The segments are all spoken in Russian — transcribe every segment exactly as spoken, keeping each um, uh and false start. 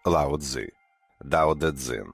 Лао Цзы. Дао Дэ Цзин.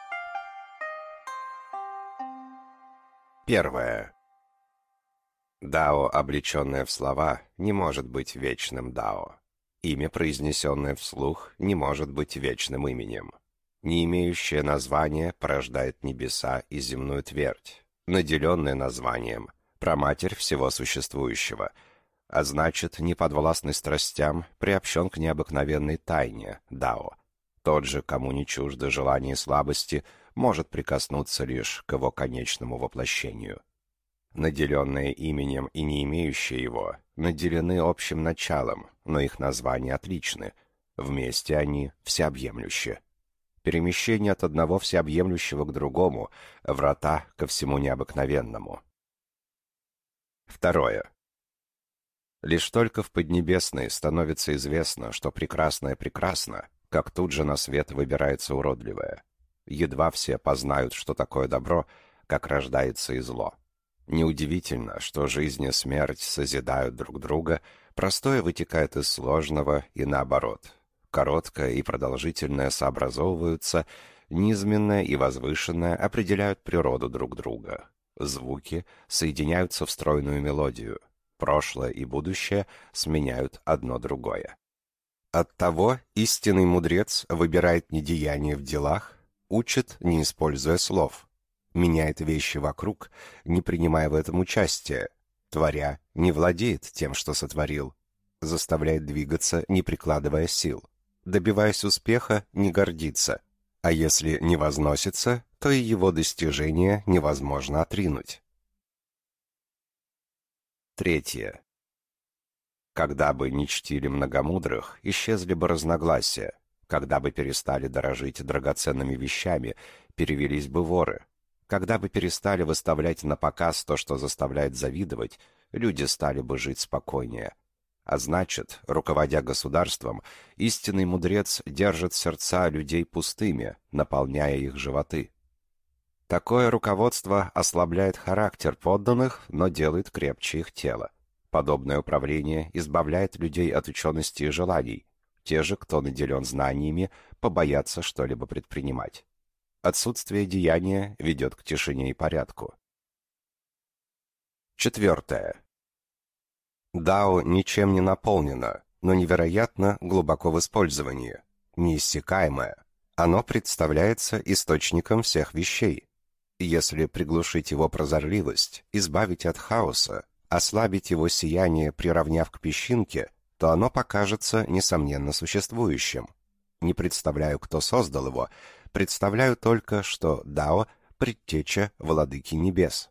Первое. Дао, облеченное в слова, не может быть вечным дао. Имя, произнесенное вслух, не может быть вечным именем. Не имеющее названия порождает небеса и земную твердь, наделенное названием, праматерь всего существующего, а значит, не подвластный страстям, приобщен к необыкновенной тайне, дао. Тот же, кому не чуждо желание и слабости, может прикоснуться лишь к его конечному воплощению. Наделенные именем и не имеющие его, наделены общим началом, но их названия отличны. Вместе они всеобъемлющи. Перемещение от одного всеобъемлющего к другому, врата ко всему необыкновенному. Второе. Лишь только в Поднебесной становится известно, что прекрасное прекрасно, как тут же на свет выбирается уродливое. Едва все познают, что такое добро, как рождается и зло. Неудивительно, что жизнь и смерть созидают друг друга, простое вытекает из сложного и наоборот. Короткое и продолжительное сообразовываются, низменное и возвышенное определяют природу друг друга. Звуки соединяются в стройную мелодию. Прошлое и будущее сменяют одно другое. Оттого истинный мудрец выбирает не деяние в делах, учит, не используя слов, меняет вещи вокруг, не принимая в этом участия, творя, не владеет тем, что сотворил, заставляет двигаться, не прикладывая сил, добиваясь успеха, не гордится, а если не возносится, то и его достижения невозможно отринуть. Третье. Когда бы не чтили многомудрых, исчезли бы разногласия. Когда бы перестали дорожить драгоценными вещами, перевелись бы воры. Когда бы перестали выставлять на показ то, что заставляет завидовать, люди стали бы жить спокойнее. А значит, руководя государством, истинный мудрец держит сердца людей пустыми, наполняя их животы. Такое руководство ослабляет характер подданных, но делает крепче их тело. Подобное управление избавляет людей от учености и желаний. Те же, кто наделен знаниями, побоятся что-либо предпринимать. Отсутствие деяния ведет к тишине и порядку. Четвертое. Дао ничем не наполнено, но невероятно глубоко в использовании, неиссякаемое. Оно представляется источником всех вещей. Если приглушить его прозорливость, избавить от хаоса, ослабить его сияние, приравняв к песчинке, то оно покажется, несомненно, существующим. Не представляю, кто создал его, представляю только, что Дао — предтеча владыки небес.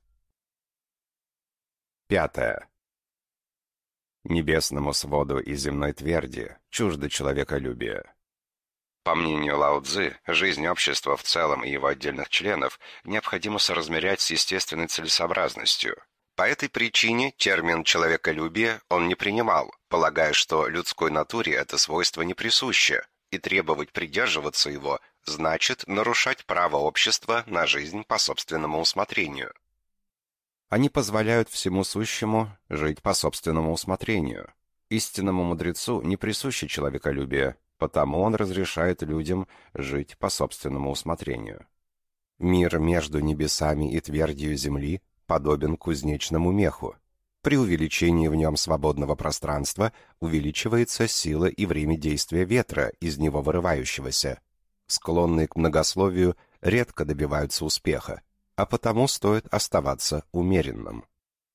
Пятое. Небесному своду и земной тверди чуждо человеколюбие. По мнению Лао Цзы, жизнь общества в целом и его отдельных членов необходимо соразмерять с естественной целесообразностью. По этой причине термин «человеколюбие» он не принимал, полагая, что людской натуре это свойство не присуще, и требовать придерживаться его значит нарушать право общества на жизнь по собственному усмотрению. Они позволяют всему сущему жить по собственному усмотрению. Истинному мудрецу не присуще человеколюбие, потому он разрешает людям жить по собственному усмотрению. Мир между небесами и твердью земли подобен кузнечному меху. При увеличении в нем свободного пространства увеличивается сила и время действия ветра, из него вырывающегося. Склонные к многословию редко добиваются успеха, а потому стоит оставаться умеренным.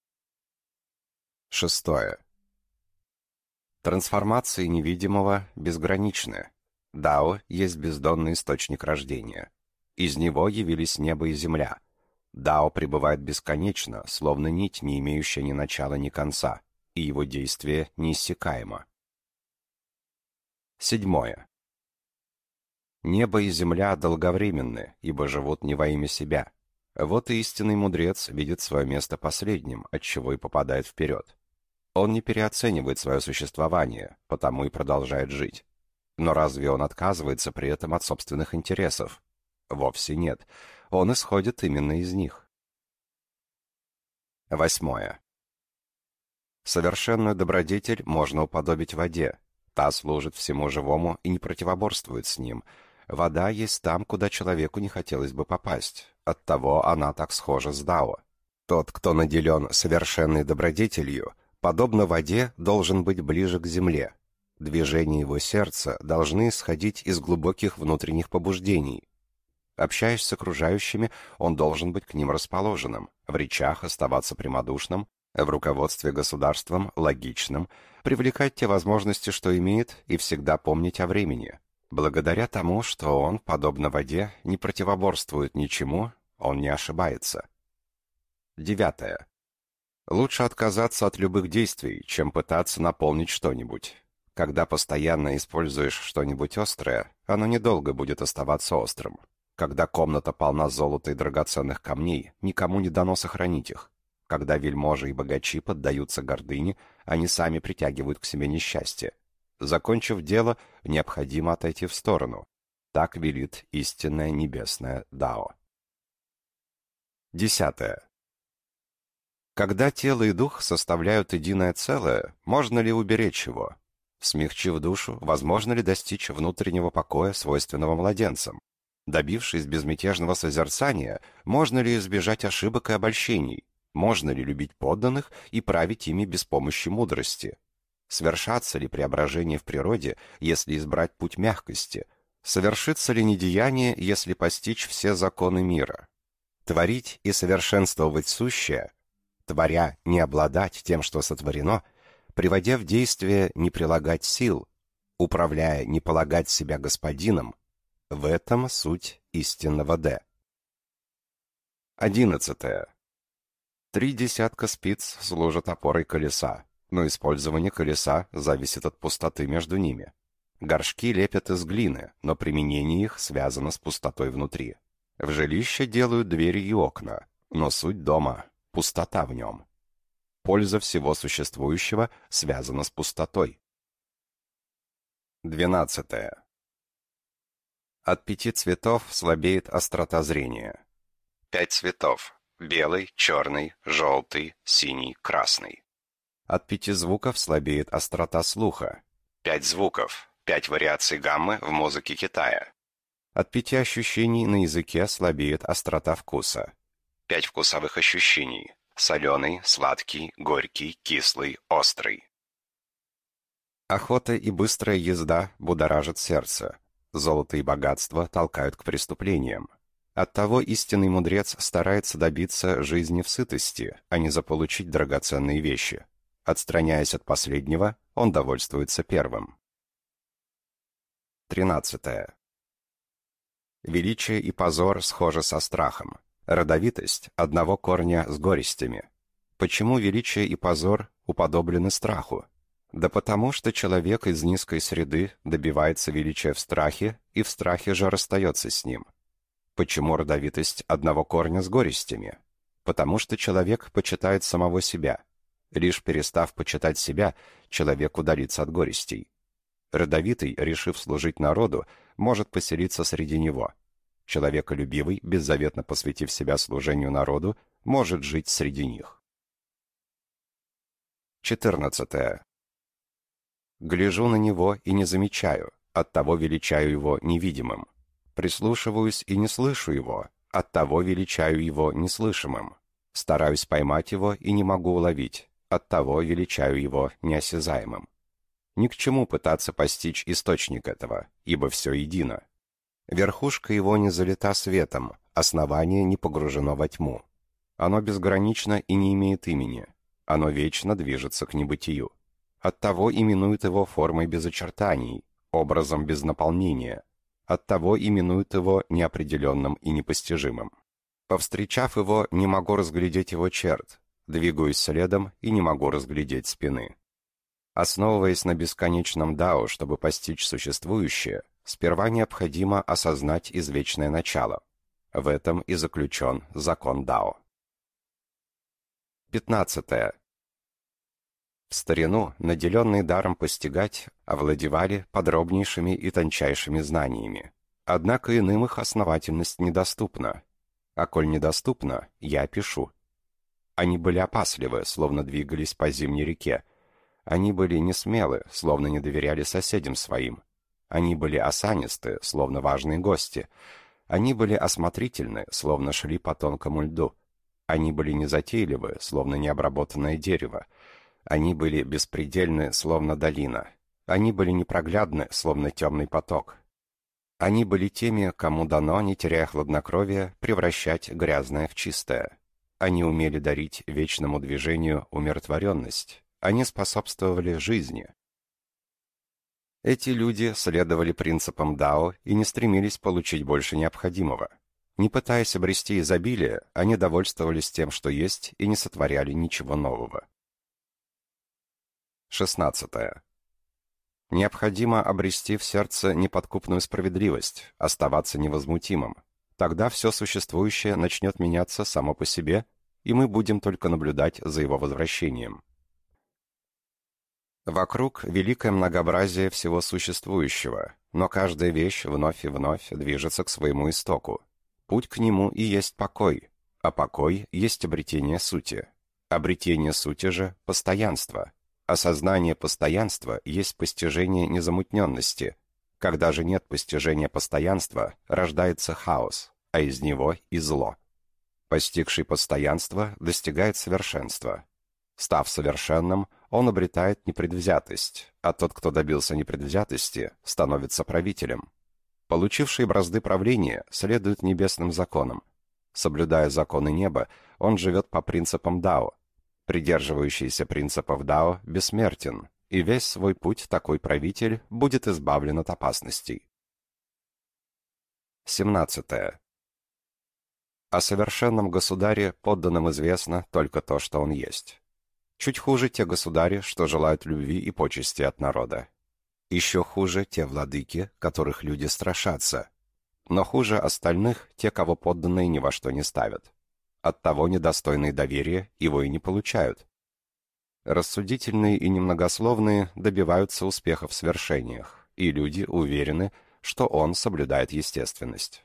Шестое. Трансформации невидимого безграничны. Дао есть бездонный источник рождения. Из него явились небо и земля. Дао пребывает бесконечно, словно нить, не имеющая ни начала, ни конца, и его действие неиссякаемо. Седьмое. Небо и земля долговременны, ибо живут не во имя себя. Вот и истинный мудрец видит свое место последним, отчего и попадает вперед. Он не переоценивает свое существование, потому и продолжает жить. Но разве он отказывается при этом от собственных интересов? Вовсе нет. Он исходит именно из них. Восьмое. Совершенную добродетель можно уподобить воде. Та служит всему живому и не противоборствует с ним. Вода есть там, куда человеку не хотелось бы попасть. Оттого она так схожа с Дао. Тот, кто наделен совершенной добродетелью, подобно воде, должен быть ближе к земле. Движения его сердца должны исходить из глубоких внутренних побуждений. Общаясь с окружающими, он должен быть к ним расположенным, в речах оставаться прямодушным, в руководстве государством логичным, привлекать те возможности, что имеет, и всегда помнить о времени. Благодаря тому, что он, подобно воде, не противоборствует ничему, он не ошибается. Девятое. Лучше отказаться от любых действий, чем пытаться наполнить что-нибудь. Когда постоянно используешь что-нибудь острое, оно недолго будет оставаться острым. Когда комната полна золота и драгоценных камней, никому не дано сохранить их. Когда вельможи и богачи поддаются гордыне, они сами притягивают к себе несчастье. Закончив дело, необходимо отойти в сторону. Так велит истинное небесное Дао. Десятое. Когда тело и дух составляют единое целое, можно ли уберечь его? Смягчив душу, возможно ли достичь внутреннего покоя, свойственного младенцам? Добившись безмятежного созерцания, можно ли избежать ошибок и обольщений? Можно ли любить подданных и править ими без помощи мудрости? Свершатся ли преображения в природе, если избрать путь мягкости? Совершится ли недеяние, если постичь все законы мира? Творить и совершенствовать сущее, творя не обладать тем, что сотворено, приводя в действие не прилагать сил, управляя не полагать себя господином, в этом суть истинного Д. Одиннадцатое. Три десятка спиц служат опорой колеса, но использование колеса зависит от пустоты между ними. Горшки лепят из глины, но применение их связано с пустотой внутри. В жилище делают двери и окна, но суть дома — пустота в нем. Польза всего существующего связана с пустотой. Двенадцатое. От пяти цветов слабеет острота зрения. Пять цветов — белый, черный, желтый, синий, красный. От пяти звуков слабеет острота слуха. Пять звуков, пять вариаций гаммы в музыке Китая. От пяти ощущений на языке слабеет острота вкуса. Пять вкусовых ощущений — соленый, сладкий, горький, кислый, острый. Охота и быстрая езда будоражат сердце. Золото и богатство толкают к преступлениям. Оттого истинный мудрец старается добиться жизни в сытости, а не заполучить драгоценные вещи. Отстраняясь от последнего, он довольствуется первым. Тринадцатое. Величие и позор схожи со страхом. Родовитость одного корня с горестями. Почему величие и позор уподоблены страху? Да потому что человек из низкой среды добивается величия в страхе и в страхе же расстается с ним. Почему родовитость одного корня с горестями? Потому что человек почитает самого себя. Лишь перестав почитать себя, человек удалится от горестей. Родовитый, решив служить народу, может поселиться среди него. Человеколюбивый, беззаветно посвятив себя служению народу, может жить среди них. Четырнадцатое. Гляжу на него и не замечаю, оттого величаю его невидимым. Прислушиваюсь и не слышу его, оттого величаю его неслышимым. Стараюсь поймать его и не могу уловить, оттого величаю его неосязаемым. Ни к чему пытаться постичь источник этого, ибо все едино. Верхушка его не залита светом, основание не погружено во тьму. Оно безгранично и не имеет имени. Оно вечно движется к небытию. Оттого именуют его формой без очертаний, образом без наполнения. Оттого именуют его неопределенным и непостижимым. Повстречав его, не могу разглядеть его черт, двигаюсь следом и не могу разглядеть спины. Основываясь на бесконечном дао, чтобы постичь существующее, сперва необходимо осознать извечное начало. В этом и заключен закон дао. Пятнадцатое. В старину, наделенные даром постигать, овладевали подробнейшими и тончайшими знаниями. Однако иным их основательность недоступна. А коль недоступна, я пишу. Они были опасливы, словно двигались по зимней реке. Они были несмелы, словно не доверяли соседям своим. Они были осанисты, словно важные гости. Они были осмотрительны, словно шли по тонкому льду. Они были незатейливы, словно необработанное дерево. Они были беспредельны, словно долина. Они были непроглядны, словно темный поток. Они были теми, кому дано, не теряя хладнокровия, превращать грязное в чистое. Они умели дарить вечному движению умиротворенность. Они способствовали жизни. Эти люди следовали принципам Дао и не стремились получить больше необходимого. Не пытаясь обрести изобилие, они довольствовались тем, что есть, и не сотворяли ничего нового. шестнадцатое. Необходимо обрести в сердце неподкупную справедливость, оставаться невозмутимым. Тогда все существующее начнет меняться само по себе, и мы будем только наблюдать за его возвращением. Вокруг великое многообразие всего существующего, но каждая вещь вновь и вновь движется к своему истоку. Путь к нему и есть покой, а покой есть обретение сути. Обретение сути же – постоянство. Осознание постоянства есть постижение незамутненности. Когда же нет постижения постоянства, рождается хаос, а из него и зло. Постигший постоянство достигает совершенства. Став совершенным, он обретает непредвзятость, а тот, кто добился непредвзятости, становится правителем. Получивший бразды правления следует небесным законам. Соблюдая законы неба, он живет по принципам Дао. Придерживающийся принципов Дао бессмертен, и весь свой путь такой правитель будет избавлен от опасностей. семнадцатое. О совершенном государе подданным известно только то, что он есть. Чуть хуже те государи, что желают любви и почести от народа. Еще хуже те владыки, которых люди страшатся. Но хуже остальных те, кого подданные ни во что не ставят. Оттого недостойные доверия его и не получают. Рассудительные и немногословные добиваются успеха в свершениях, и люди уверены, что он соблюдает естественность.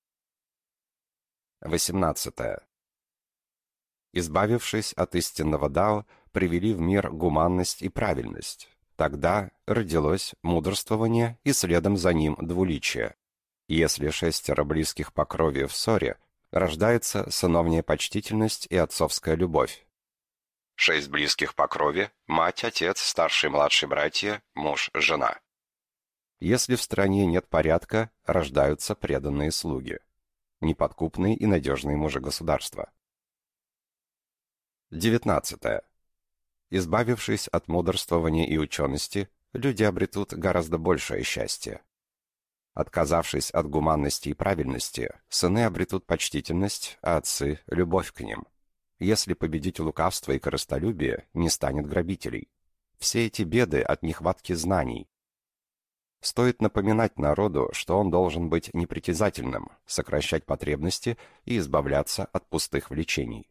восемнадцатое. Избавившись от истинного Дао, привели в мир гуманность и правильность. Тогда родилось мудрствование и следом за ним двуличие. Если шестеро близких по крови в ссоре, рождается сыновняя почтительность и отцовская любовь. Шесть близких по крови – мать, отец, старшие и младшие братья, муж, жена. Если в стране нет порядка, рождаются преданные слуги. Неподкупные и надежные мужи государства. девятнадцатое. Избавившись от мудрствования и учености, люди обретут гораздо большее счастье. Отказавшись от гуманности и правильности, сыны обретут почтительность, а отцы – любовь к ним. Если победить лукавство и корыстолюбие, не станет грабителей. Все эти беды от нехватки знаний. Стоит напоминать народу, что он должен быть непритязательным, сокращать потребности и избавляться от пустых влечений.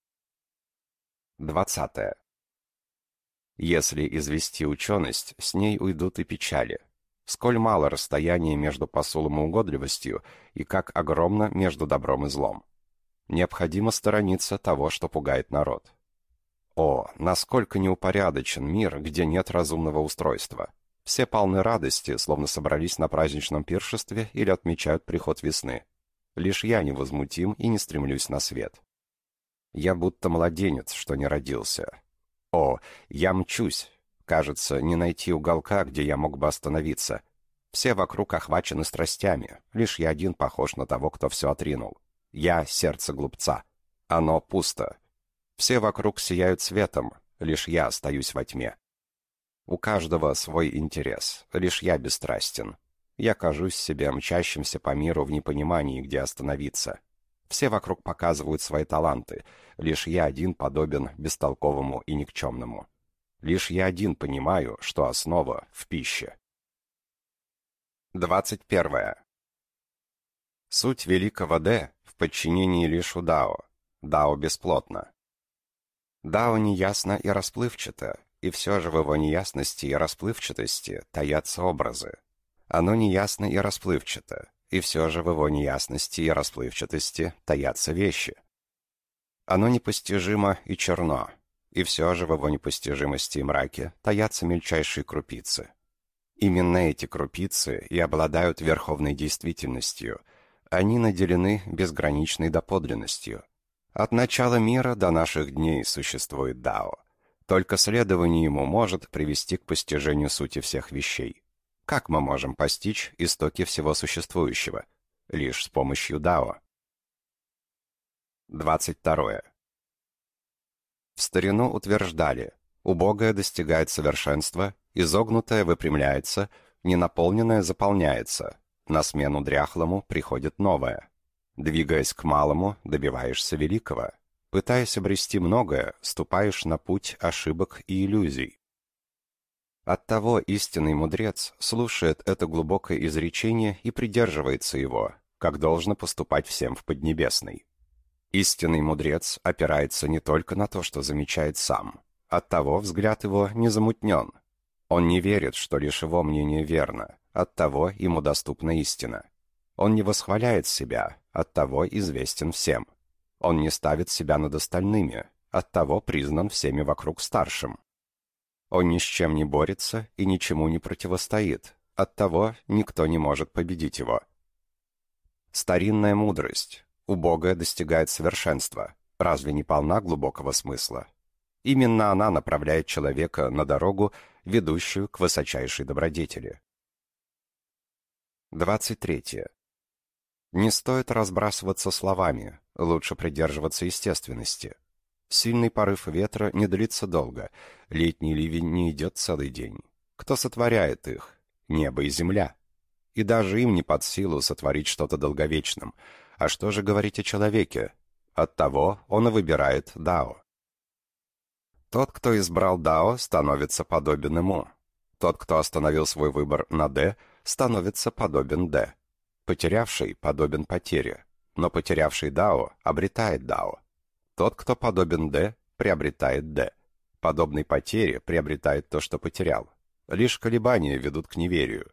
двадцатое. Если извести ученость, с ней уйдут и печали. Сколь мало расстояние между посулом и угодливостью, и как огромно между добром и злом. Необходимо сторониться того, что пугает народ. О, насколько неупорядочен мир, где нет разумного устройства. Все полны радости, словно собрались на праздничном пиршестве или отмечают приход весны. Лишь я невозмутим и не стремлюсь на свет. Я будто младенец, что не родился. О, я мчусь. Кажется, не найти уголка, где я мог бы остановиться. Все вокруг охвачены страстями. Лишь я один похож на того, кто все отринул. Я — сердце глупца. Оно пусто. Все вокруг сияют светом. Лишь я остаюсь во тьме. У каждого свой интерес. Лишь я бесстрастен. Я кажусь себе мчащимся по миру в непонимании, где остановиться. Все вокруг показывают свои таланты. Лишь я один подобен бестолковому и никчемному. Лишь я один понимаю, что основа в пище. двадцать первое. Суть великого Дэ в подчинении лишь у Дао. Дао бесплотно. Дао неясно и расплывчато, и все же в его неясности и расплывчатости таятся образы. Оно неясно и расплывчато, и все же в его неясности и расплывчатости таятся вещи. Оно непостижимо и черно, и все же в его непостижимости и мраке таятся мельчайшие крупицы. Именно эти крупицы и обладают верховной действительностью. Они наделены безграничной доподлинностью. От начала мира до наших дней существует Дао. Только следование ему может привести к постижению сути всех вещей. Как мы можем постичь истоки всего существующего? Лишь с помощью Дао. двадцать второе. В старину утверждали, убогое достигает совершенства, изогнутое выпрямляется, ненаполненное заполняется, на смену дряхлому приходит новое. Двигаясь к малому, добиваешься великого. Пытаясь обрести многое, ступаешь на путь ошибок и иллюзий. Оттого истинный мудрец слушает это глубокое изречение и придерживается его, как должно поступать всем в Поднебесной. Истинный мудрец опирается не только на то, что замечает сам. Оттого взгляд его не замутнен. Он не верит, что лишь его мнение верно, оттого ему доступна истина. Он не восхваляет себя, оттого известен всем. Он не ставит себя над остальными, оттого признан всеми вокруг старшим. Он ни с чем не борется и ничему не противостоит, оттого никто не может победить его. Старинная мудрость. Убогое достигает совершенства. Разве не полна глубокого смысла? Именно она направляет человека на дорогу, ведущую к высочайшей добродетели. двадцать третье. Не стоит разбрасываться словами, лучше придерживаться естественности. Сильный порыв ветра не длится долго, летний ливень не идет целый день. Кто сотворяет их? Небо и земля. И даже им не под силу сотворить что-то долговечным. А что же говорить о человеке? Оттого он и выбирает Дао. Тот, кто избрал Дао, становится подобен ему. Тот, кто остановил свой выбор на Д, становится подобен Д. Потерявший подобен потере, но потерявший Дао обретает Дао. Тот, кто подобен Д, приобретает Д. Подобный потере приобретает то, что потерял. Лишь колебания ведут к неверию.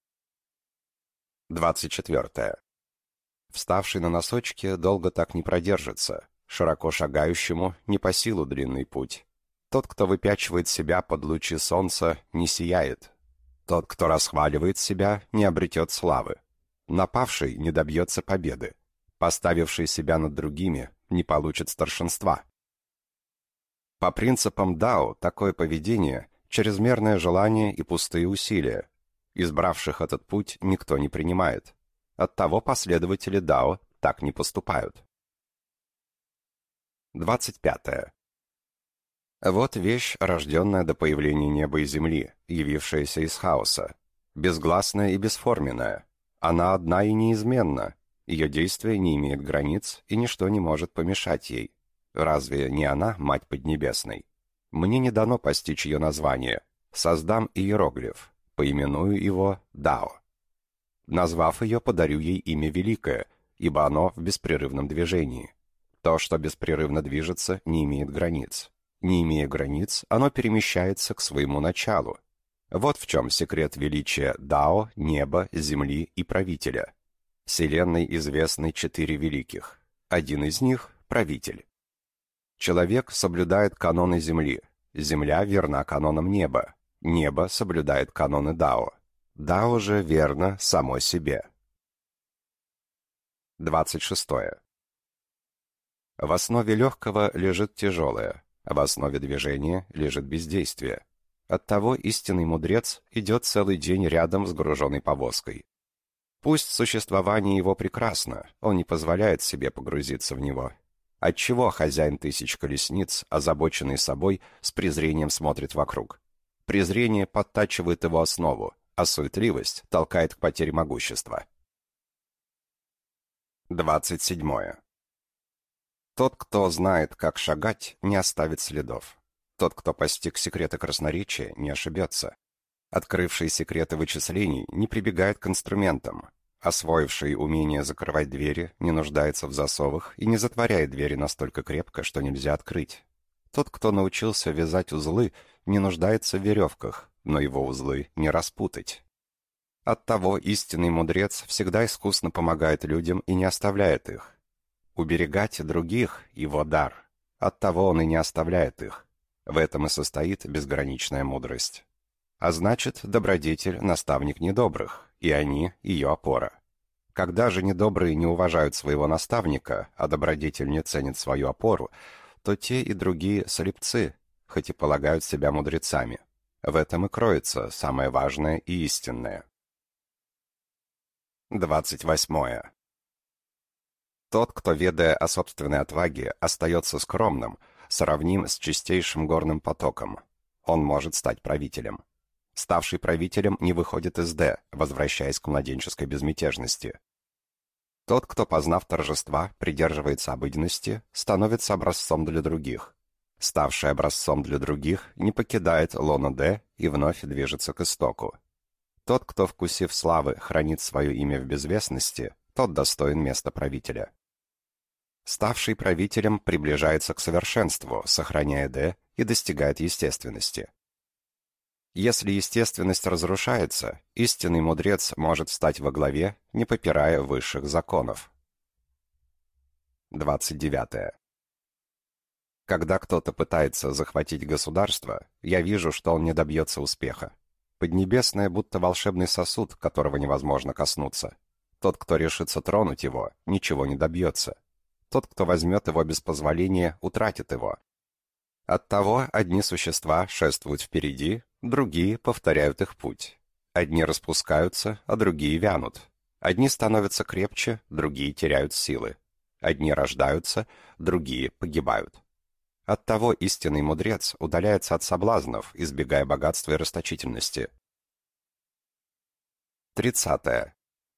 двадцать четвертое. Вставший на носочки долго так не продержится. Широко шагающему не по силу длинный путь. Тот, кто выпячивает себя под лучи солнца, не сияет. Тот, кто расхваливает себя, не обретет славы. Напавший не добьется победы. Поставивший себя над другими не получит старшинства. По принципам Дао такое поведение – чрезмерное желание и пустые усилия. Избравших этот путь никто не принимает. Оттого последователи Дао так не поступают. двадцать пятое. Вот вещь, рожденная до появления неба и земли, явившаяся из хаоса, безгласная и бесформенная. Она одна и неизменна, ее действие не имеет границ, и ничто не может помешать ей. Разве не она, Мать Поднебесной? Мне не дано постичь ее название. Создам иероглиф, поименую его Дао. Назвав ее, подарю ей имя великое, ибо оно в беспрерывном движении. То, что беспрерывно движется, не имеет границ. Не имея границ, оно перемещается к своему началу. Вот в чем секрет величия Дао, неба, земли и правителя. Вселенной известны четыре великих. Один из них – правитель. Человек соблюдает каноны земли. Земля верна канонам неба. Небо соблюдает каноны Дао. Дао же верно само себе. двадцать шестое. В основе легкого лежит тяжелое, а в основе движения лежит бездействие. Оттого истинный мудрец идет целый день рядом с груженной повозкой. Пусть существование его прекрасно, он не позволяет себе погрузиться в него. Отчего хозяин тысяч колесниц, озабоченный собой, с презрением смотрит вокруг? Презрение подтачивает его основу, а суетливость толкает к потере могущества. двадцать седьмое. Тот, кто знает, как шагать, не оставит следов. Тот, кто постиг секреты красноречия, не ошибется. Открывший секреты вычислений не прибегает к инструментам. Освоивший умение закрывать двери не нуждается в засовах и не затворяет двери настолько крепко, что нельзя открыть. Тот, кто научился вязать узлы, не нуждается в веревках, но его узлы не распутать. Оттого истинный мудрец всегда искусно помогает людям и не оставляет их. Уберегать других — его дар. Оттого он и не оставляет их. В этом и состоит безграничная мудрость. А значит, добродетель — наставник недобрых, и они — ее опора. Когда же недобрые не уважают своего наставника, а добродетель не ценит свою опору, то те и другие слепцы, хоть и полагают себя мудрецами. В этом и кроется самое важное и истинное. Двадцать восьмое. Тот, кто, ведая о собственной отваге, остается скромным, сравним с чистейшим горным потоком. Он может стать правителем. Ставший правителем не выходит из «Д», возвращаясь к младенческой безмятежности. Тот, кто, познав торжества, придерживается обыденности, становится образцом для других. Ставший образцом для других, не покидает лоно «Д» и вновь движется к истоку. Тот, кто, вкусив славы, хранит свое имя в безвестности, тот достоин места правителя. Ставший правителем приближается к совершенству, сохраняя «Д» и достигает естественности. Если естественность разрушается, истинный мудрец может стать во главе, не попирая высших законов. Двадцать девятое. Когда кто-то пытается захватить государство, я вижу, что он не добьется успеха. Поднебесное будто волшебный сосуд, которого невозможно коснуться. Тот, кто решится тронуть его, ничего не добьется. Тот, кто возьмет его без позволения, утратит его. Оттого одни существа шествуют впереди, другие повторяют их путь. Одни распускаются, а другие вянут. Одни становятся крепче, другие теряют силы. Одни рождаются, другие погибают. Оттого истинный мудрец удаляется от соблазнов, избегая богатства и расточительности. Тридцатое.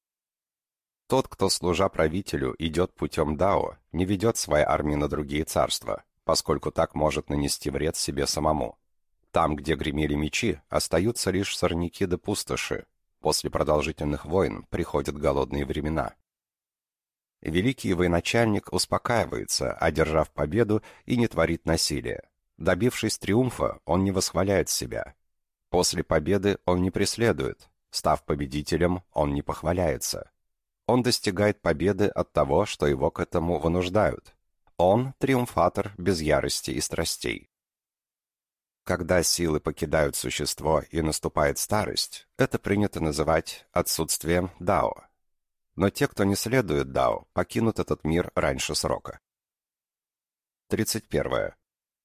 Тот, кто, служа правителю, идет путем Дао, не ведет свои армии на другие царства, поскольку так может нанести вред себе самому. Там, где гремели мечи, остаются лишь сорняки да пустоши. После продолжительных войн приходят голодные времена. Великий военачальник успокаивается, одержав победу, и не творит насилия. Добившись триумфа, он не восхваляет себя. После победы он не преследует. Став победителем, он не похваляется. Он достигает победы от того, что его к этому вынуждают. Он — триумфатор без ярости и страстей. Когда силы покидают существо и наступает старость, это принято называть отсутствием дао. Но те, кто не следует дао, покинут этот мир раньше срока. Тридцать первое.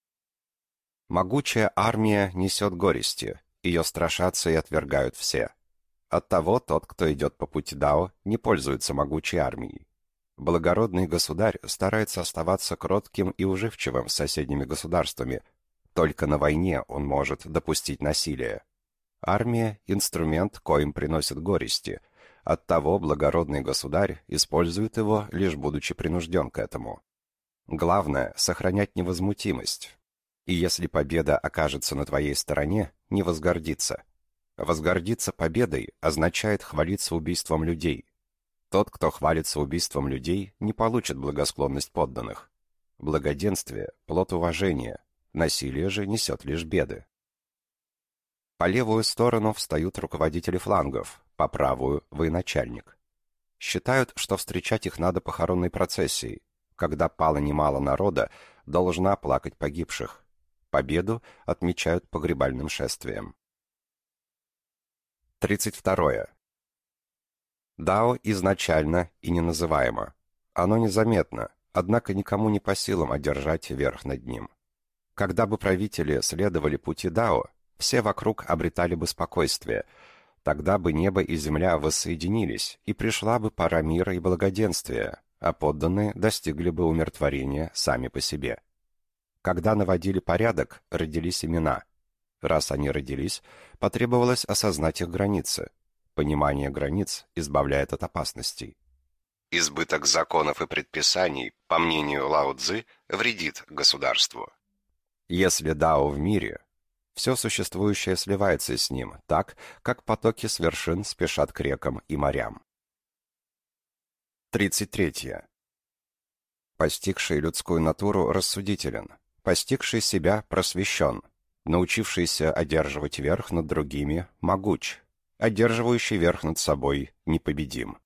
Могучая армия несет горести, ее страшатся и отвергают все. Оттого тот, кто идет по пути дао, не пользуется могучей армией. Благородный государь старается оставаться кротким и уживчивым с соседними государствами. Только на войне он может допустить насилие. Армия — инструмент, коим приносит горести. Оттого благородный государь использует его, лишь будучи принужден к этому. Главное — сохранять невозмутимость. И если победа окажется на твоей стороне, не возгордиться. Возгордиться победой означает хвалиться убийством людей. Тот, кто хвалится убийством людей, не получит благосклонность подданных. Благоденствие — плод уважения, насилие же несет лишь беды. По левую сторону встают руководители флангов, по правую — военачальник. Считают, что встречать их надо похоронной процессией. Когда пало немало народа, должна плакать погибших. Победу отмечают погребальным шествием. Тридцать второе. Дао изначально и неназываемо. Оно незаметно, однако никому не по силам одержать верх над ним. Когда бы правители следовали пути Дао, все вокруг обретали бы спокойствие. Тогда бы небо и земля воссоединились, и пришла бы пора мира и благоденствия, а подданные достигли бы умиротворения сами по себе. Когда наводили порядок, родились имена. Раз они родились, потребовалось осознать их границы. Понимание границ избавляет от опасностей. Избыток законов и предписаний, по мнению Лао Цзы, вредит государству. Если дао в мире, все существующее сливается с ним, так, как потоки с вершин спешат к рекам и морям. Тридцать третье. Постигший людскую натуру рассудителен, постигший себя просвещен, научившийся одерживать верх над другими могуч, одерживающий верх над собой непобедим.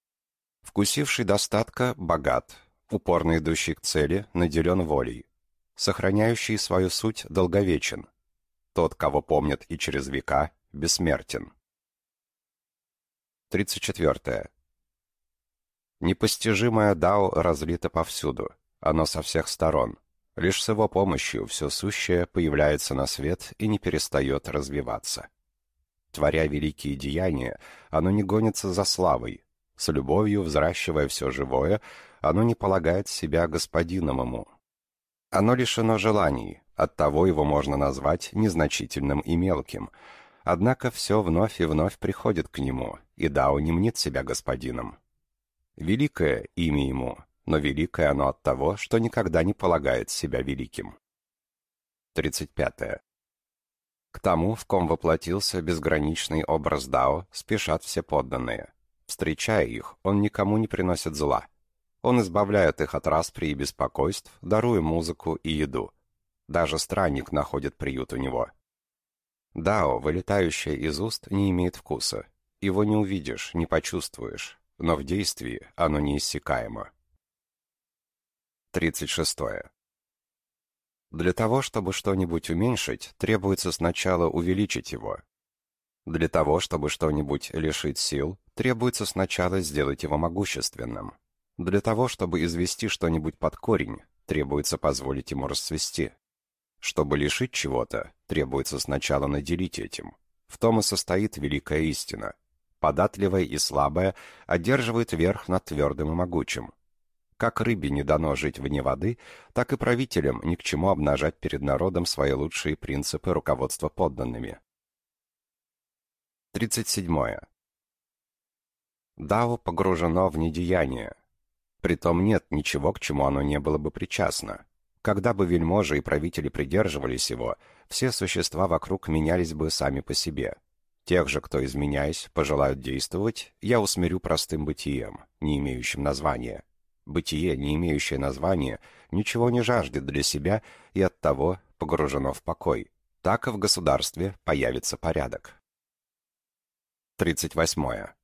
Вкусивший достатка богат, упорно идущий к цели наделен волей. Сохраняющий свою суть долговечен. Тот, кого помнят и через века, бессмертен. тридцать четвертое. Непостижимое дао разлито повсюду, оно со всех сторон. Лишь с его помощью все сущее появляется на свет и не перестает развиваться. Творя великие деяния, оно не гонится за славой. С любовью, взращивая все живое, оно не полагает себя господином ему. Оно лишено желаний, оттого его можно назвать незначительным и мелким. Однако все вновь и вновь приходит к нему, и дао не мнит себя господином. Великое имя ему, но великое оно от того, что никогда не полагает себя великим. тридцать пятое. К тому, в ком воплотился безграничный образ дао, спешат все подданные. Встречая их, он никому не приносит зла. Он избавляет их от распри и беспокойств, даруя музыку и еду. Даже странник находит приют у него. Дао, вылетающее из уст, не имеет вкуса. Его не увидишь, не почувствуешь, но в действии оно неиссякаемо. тридцать шестое. Для того, чтобы что-нибудь уменьшить, требуется сначала увеличить его. Для того, чтобы что-нибудь лишить сил, требуется сначала сделать его могущественным. Для того, чтобы извести что-нибудь под корень, требуется позволить ему расцвести. Чтобы лишить чего-то, требуется сначала наделить этим. В том и состоит великая истина. Податливая и слабая одерживает верх над твердым и могучим. Как рыбе не дано жить вне воды, так и правителям ни к чему обнажать перед народом свои лучшие принципы руководства подданными. тридцать седьмое. Дао погружено в недеяние. Притом нет ничего, к чему оно не было бы причастно. Когда бы вельможи и правители придерживались его, все существа вокруг менялись бы сами по себе. Тех же, кто, изменяясь, пожелают действовать, я усмирю простым бытием, не имеющим названия. Бытие, не имеющее названия, ничего не жаждет для себя и оттого погружено в покой. Так и в государстве появится порядок. тридцать восьмое.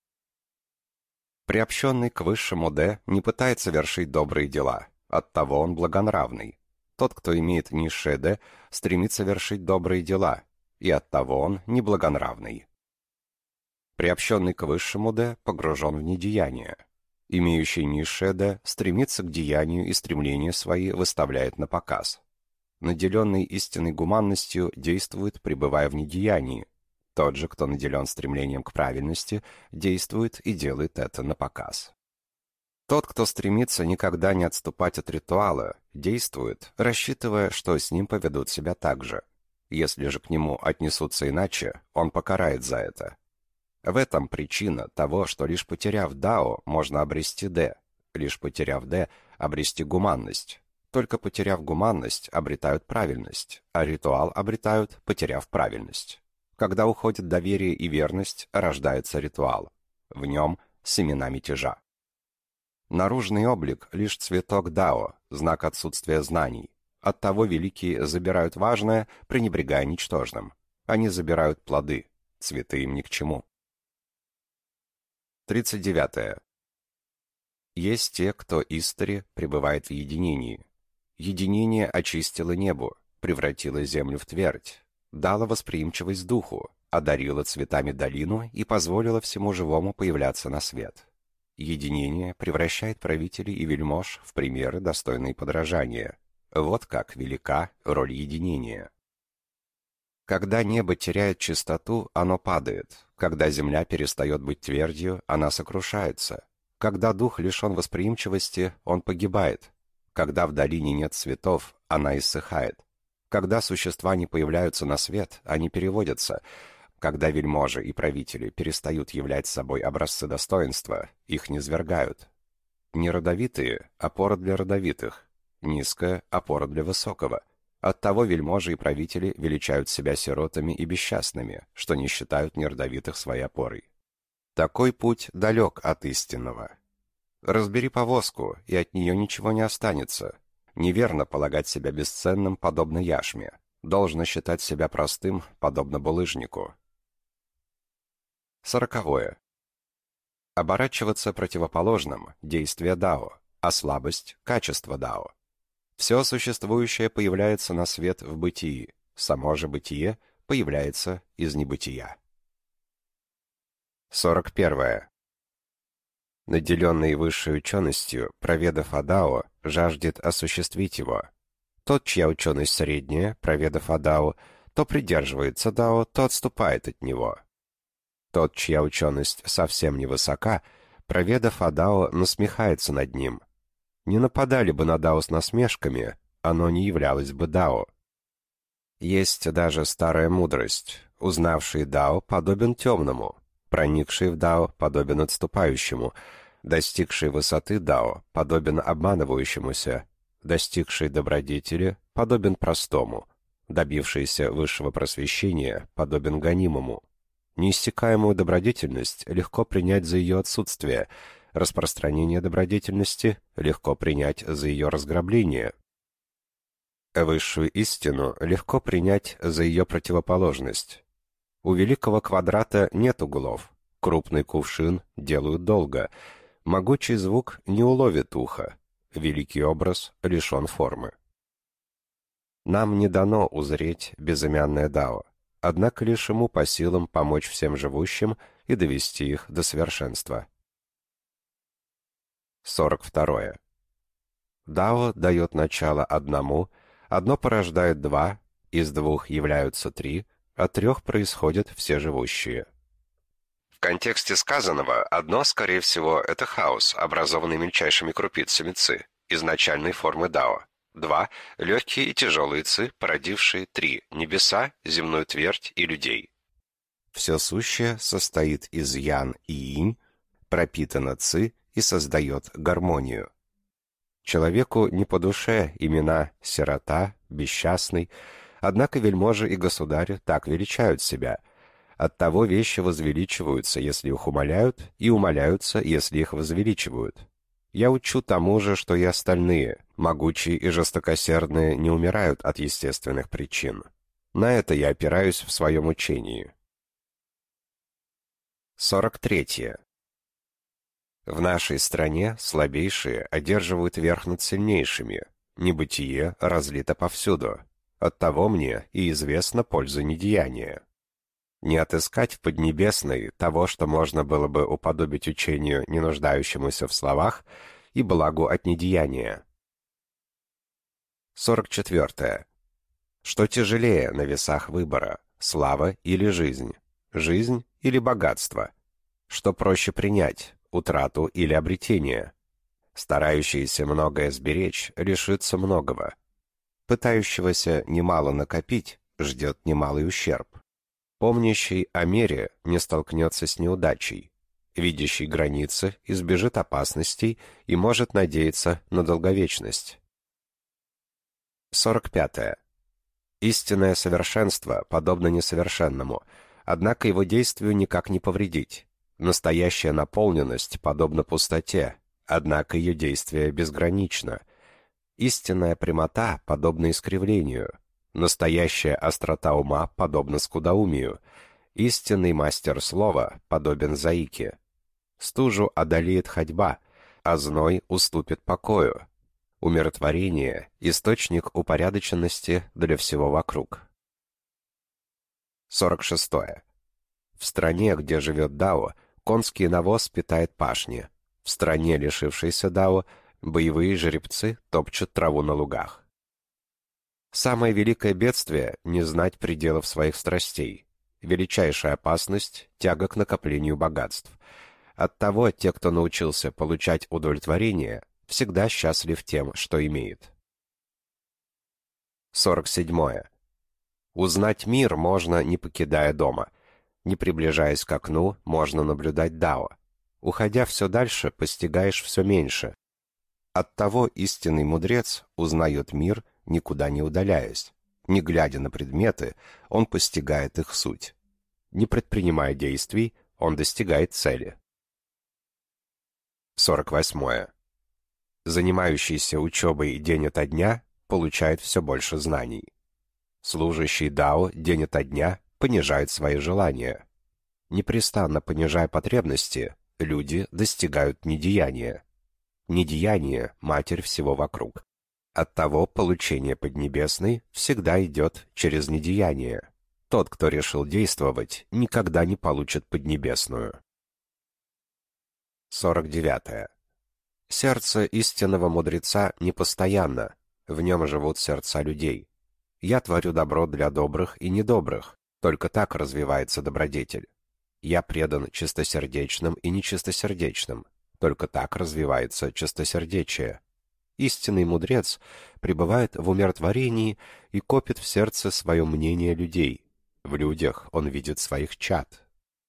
Приобщенный к высшему «Д» не пытается вершить добрые дела, оттого он благонравный. Тот, кто имеет низшее «Д», стремится вершить добрые дела, и оттого он неблагонравный. Приобщенный к высшему «Д» погружен в недеяние. Имеющий низшее «Д» стремится к деянию и стремления свои выставляет на показ. Наделенный истинной гуманностью действует, пребывая в недеянии. Тот же, кто наделен стремлением к правильности, действует и делает это на показ. Тот, кто стремится никогда не отступать от ритуала, действует, рассчитывая, что с ним поведут себя так же. Если же к нему отнесутся иначе, он покарает за это. В этом причина того, что лишь потеряв дао, можно обрести Д, лишь потеряв Д, обрести гуманность. Только потеряв гуманность, обретают правильность, а ритуал обретают, потеряв правильность. Когда уходит доверие и верность, рождается ритуал. В нем семена мятежа. Наружный облик — лишь цветок дао, знак отсутствия знаний. Оттого великие забирают важное, пренебрегая ничтожным. Они забирают плоды, цветы им ни к чему. тридцать девятое. Есть те, кто истори пребывает в единении. Единение очистило небо, превратило землю в твердь, дало восприимчивость духу, одарило цветами долину и позволило всему живому появляться на свет. Единение превращает правителей и вельмож в примеры, достойные подражания. Вот как велика роль единения. Когда небо теряет чистоту, оно падает. Когда земля перестает быть твердью, она сокрушается. Когда дух лишен восприимчивости, он погибает. Когда в долине нет цветов, она иссыхает. Когда существа не появляются на свет, они переводятся. Когда вельможи и правители перестают являть собой образцы достоинства, их низвергают. Неродовитые — опора для родовитых, низкая — опора для высокого. Оттого вельможи и правители величают себя сиротами и бесчастными, что не считают неродовитых своей опорой. Такой путь далек от истинного. Разбери повозку, и от нее ничего не останется. Неверно полагать себя бесценным, подобно яшме. Должно считать себя простым, подобно булыжнику. Сороковое. Оборачиваться противоположным — действие дао, а слабость — качество дао. Все существующее появляется на свет в бытии, само же бытие появляется из небытия. сорок первое. Наделенный высшей ученостью, проведав о Дао, жаждет осуществить его. Тот, чья ученость средняя, проведав о Дао, то придерживается Дао, то отступает от него. Тот, чья ученость совсем невысока, проведав о Дао, насмехается над ним. Не нападали бы на Дао с насмешками, оно не являлось бы Дао. Есть даже старая мудрость. Узнавший Дао подобен темному, проникший в Дао подобен отступающему, достигший высоты Дао подобен обманывающемуся, достигший добродетели подобен простому, добившийся высшего просвещения подобен гонимому. Неиссякаемую добродетельность легко принять за ее отсутствие, распространение добродетельности легко принять за ее разграбление. Высшую истину легко принять за ее противоположность. У великого квадрата нет углов, крупный кувшин делают долго, могучий звук не уловит ухо, великий образ лишен формы. Нам не дано узреть безымянное Дао, однако лишь ему по силам помочь всем живущим и довести их до совершенства. сорок второе. Дао дает начало одному, одно порождает два, из двух являются три, от трех происходят все живущие. В контексте сказанного, одно, скорее всего, это хаос, образованный мельчайшими крупицами ци, изначальной формы дао. Два — легкие и тяжелые ци, породившие три — небеса, земную твердь и людей. Все сущее состоит из ян и инь, пропитано ци и создает гармонию. Человеку не по душе имена сирота, бесчастный, однако вельможи и государи так величают себя. Оттого вещи возвеличиваются, если их умаляют, и умаляются, если их возвеличивают. Я учу тому же, что и остальные. Могучие и жестокосердные не умирают от естественных причин. На это я опираюсь в своем учении. сорок третье. В нашей стране слабейшие одерживают верх над сильнейшими. Небытие разлито повсюду. Оттого мне и известна польза недеяния. Не отыскать в Поднебесной того, что можно было бы уподобить учению, не нуждающемуся в словах, и благу от недеяния. сорок четвертое. Что тяжелее на весах выбора, слава или жизнь, жизнь или богатство? Что проще принять, утрату или обретение? Старающийся многое сберечь, лишится многого. Пытающегося немало накопить, ждет немалый ущерб. Помнящий о мере не столкнется с неудачей. Видящий границы избежит опасностей и может надеяться на долговечность. сорок пятое. Истинное совершенство подобно несовершенному, однако его действию никак не повредить. Настоящая наполненность подобна пустоте, однако ее действие безгранично. Истинная прямота подобна искривлению. Настоящая острота ума подобна скудоумию. Истинный мастер слова подобен заике. Стужу одолеет ходьба, а зной уступит покою. Умиротворение — источник упорядоченности для всего вокруг. сорок шестое. В стране, где живет Дао, конский навоз питает пашни. В стране, лишившейся Дао, боевые жеребцы топчут траву на лугах. Самое великое бедствие — не знать пределов своих страстей. Величайшая опасность — тяга к накоплению богатств. Оттого те, кто научился получать удовлетворение, всегда счастлив тем, что имеет. сорок седьмое. Узнать мир можно, не покидая дома. Не приближаясь к окну, можно наблюдать Дао. Уходя все дальше, постигаешь все меньше. Оттого истинный мудрец узнает мир, никуда не удаляясь. Не глядя на предметы, он постигает их суть. Не предпринимая действий, он достигает цели. сорок восьмое. Занимающийся учебой день ото дня получает все больше знаний. Служащий Дао день ото дня понижает свои желания. Непрестанно понижая потребности, люди достигают недеяния. Недеяние — матерь всего вокруг. Оттого получение Поднебесной всегда идет через недеяние. Тот, кто решил действовать, никогда не получит Поднебесную. сорок девятое. Сердце истинного мудреца непостоянно, в нем живут сердца людей. Я творю добро для добрых и недобрых, только так развивается добродетель. Я предан чистосердечным и нечистосердечным, только так развивается чистосердечие. Истинный мудрец пребывает в умиротворении и копит в сердце свое мнение людей. В людях он видит своих чад.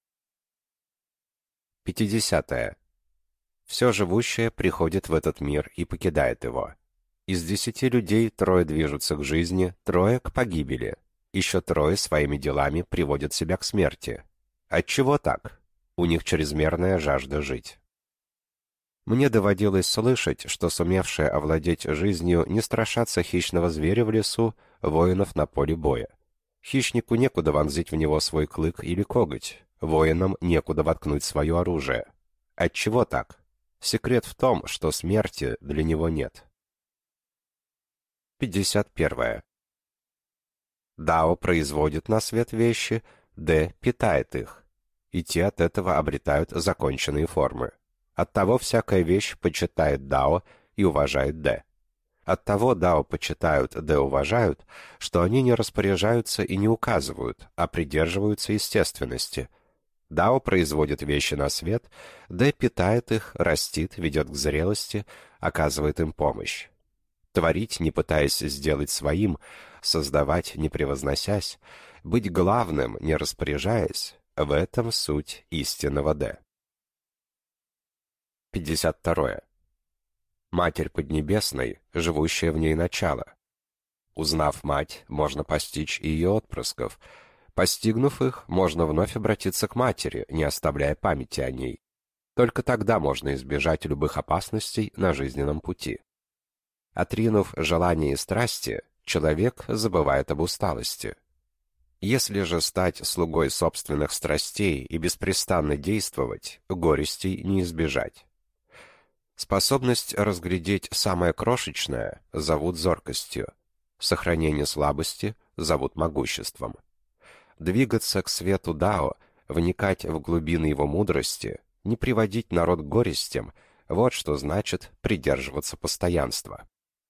пятидесятое. Все живущее приходит в этот мир и покидает его. Из десяти людей трое движутся к жизни, трое к погибели. Еще трое своими делами приводят себя к смерти. Отчего так? У них чрезмерная жажда жить. Мне доводилось слышать, что сумевшие овладеть жизнью не страшатся хищного зверя в лесу, воинов на поле боя. Хищнику некуда вонзить в него свой клык или коготь, воинам некуда воткнуть свое оружие. Отчего так? Секрет в том, что смерти для него нет. пятьдесят первое. Дао производит на свет вещи, Дэ питает их, и те от этого обретают законченные формы. Оттого всякая вещь почитает Дао и уважает Дэ. Оттого Дао почитают, Дэ уважают, что они не распоряжаются и не указывают, а придерживаются естественности. Дао производит вещи на свет, Дэ питает их, растит, ведет к зрелости, оказывает им помощь. Творить, не пытаясь сделать своим, создавать, не превозносясь, быть главным, не распоряжаясь, в этом суть истинного Дэ. пятьдесят второе. Матерь Поднебесной, живущая в ней начало. Узнав мать, можно постичь и ее отпрысков. Постигнув их, можно вновь обратиться к матери, не оставляя памяти о ней. Только тогда можно избежать любых опасностей на жизненном пути. Отринув желания и страсти, человек забывает об усталости. Если же стать слугой собственных страстей и беспрестанно действовать, горестей не избежать. Способность разглядеть самое крошечное зовут зоркостью, сохранение слабости зовут могуществом. Двигаться к свету Дао, вникать в глубины его мудрости, не приводить народ к горестям — вот что значит придерживаться постоянства.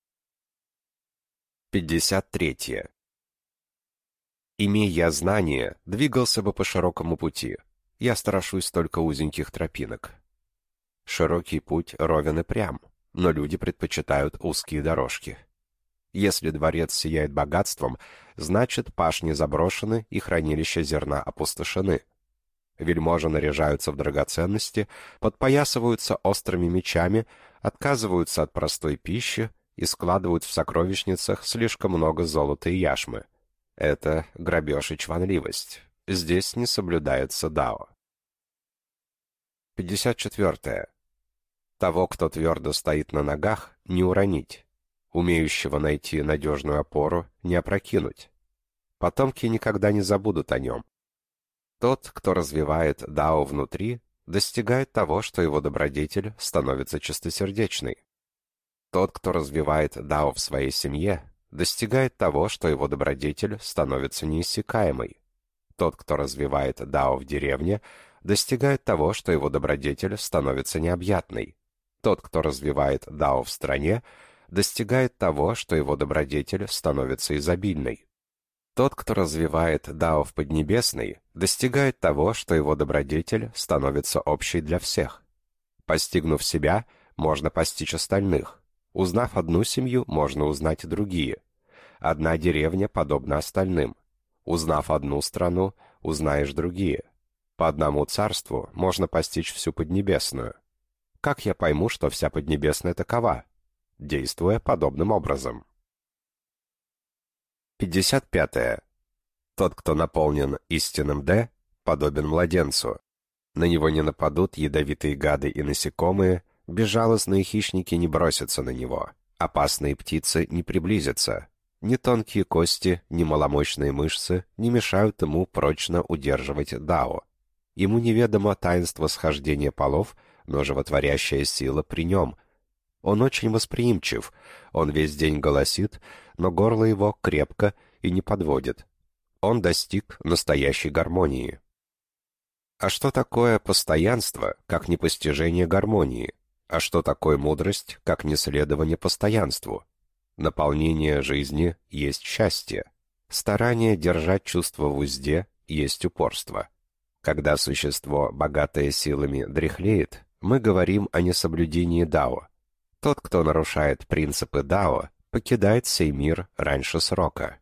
пятьдесят третье. Имея я знание, двигался бы по широкому пути. Я страшусь только узеньких тропинок. Широкий путь ровен и прям, но люди предпочитают узкие дорожки. Если дворец сияет богатством, значит пашни заброшены и хранилища зерна опустошены. Вельможи наряжаются в драгоценности, подпоясываются острыми мечами, отказываются от простой пищи и складывают в сокровищницах слишком много золота и яшмы. Это грабеж и чванливость. Здесь не соблюдается Дао. пятьдесят четвертое. Того, кто твердо стоит на ногах, не уронить. Умеющего найти надежную опору, не опрокинуть. Потомки никогда не забудут о нем. Тот, кто развивает Дао внутри, достигает того, что его добродетель становится чистосердечной. Тот, кто развивает Дао в своей семье, достигает того, что его добродетель становится неиссякаемой. Тот, кто развивает Дао в деревне, достигает того, что его добродетель становится необъятной. Тот, кто развивает Дао в стране, достигает того, что его добродетель становится изобильной. Тот, кто развивает Дао в Поднебесной, достигает того, что его добродетель становится общей для всех. Постигнув себя, можно постичь остальных. Узнав одну семью, можно узнать и другие. Одна деревня подобна остальным. Узнав одну страну, узнаешь другие. По одному царству можно постичь всю Поднебесную. Как я пойму, что вся Поднебесная такова? Действуя подобным образом. пятьдесят пятое. Тот, кто наполнен истинным Дэ, подобен младенцу. На него не нападут ядовитые гады и насекомые, безжалостные хищники не бросятся на него, опасные птицы не приблизятся. Ни тонкие кости, ни маломощные мышцы не мешают ему прочно удерживать Дао. Ему неведомо таинство схождения полов, но животворящая сила при нем. Он очень восприимчив, он весь день голосит, но горло его крепко и не подводит. Он достиг настоящей гармонии. А что такое постоянство, как непостижение гармонии? А что такое мудрость, как неследование постоянству? Наполнение жизни есть счастье. Старание держать чувство в узде есть упорство. Когда существо, богатое силами, дряхлеет, мы говорим о несоблюдении дао. Тот, кто нарушает принципы дао, покидает сей мир раньше срока.